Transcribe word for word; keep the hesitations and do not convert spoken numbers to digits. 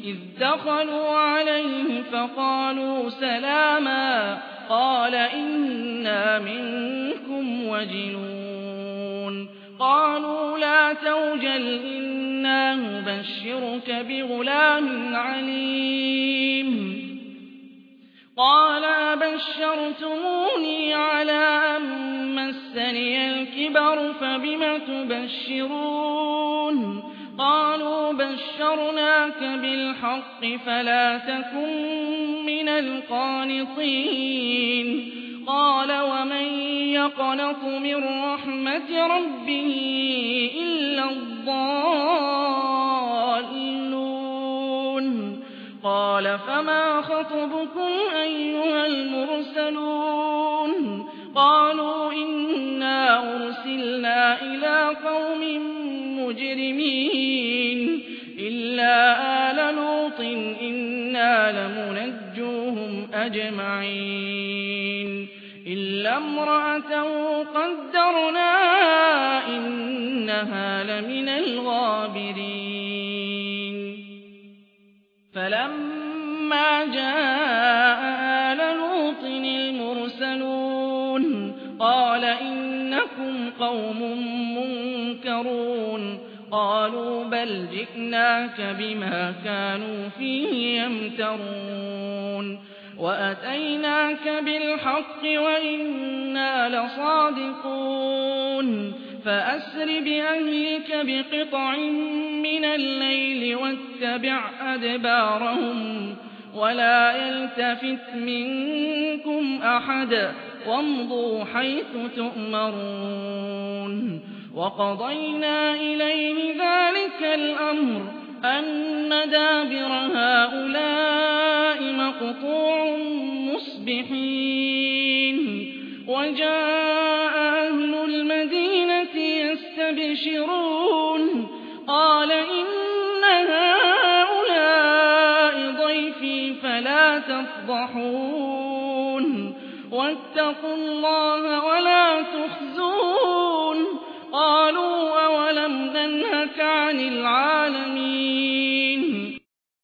إذ دخلوا عليه فقالوا سلاما قال إنا منكم وجلون قالوا لا توجل إنا نبشرك بغلام عليم قال أبشرتموني على أن مسني الكبر فبم تبشرون قالوا بشرناك بالحق فلا تكن من القانطين قال ومن يقنط من رحمة ربه إلا الضالون قال فما خطبكم أيها المرسلون قالوا إنا أرسلنا إلى قوم مجرمين إلا آل لوط إنا لمنجوهم أجمعين إلا امرأته قدرنا إنها لمن الغابرين فلما جاء آل لوط المرسلون قال إنكم قوم منكرون قالوا بل جئناك بما كانوا فيه يمترون وأتيناك بالحق وإنا لصادقون فأسر بأهلك بقطع من الليل واتبع أدبارهم ولا يلتفت منكم أحد وامضوا حيث تؤمرون وقضينا إليه ذلك الأمر أن دابر هؤلاء مقطوع مصبحين وجاء أهل المدينة يستبشرون قال إن هؤلاء ضيفي فلا تفضحون واتقوا الله ولا